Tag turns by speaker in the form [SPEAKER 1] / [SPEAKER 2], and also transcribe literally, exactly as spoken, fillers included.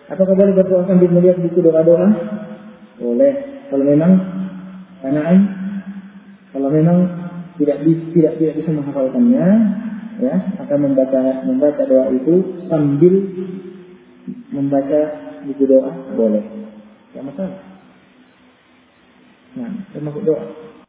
[SPEAKER 1] Apakah boleh berdoa sambil melihat buku doa-doa? Boleh. Kalau memang kanaan, kalau memang tidak tidak tidak bisa menghafalkannya, ya, akan membaca membaca doa itu sambil membaca buku doa boleh. Tidak masalah. Nah, termasuk doa.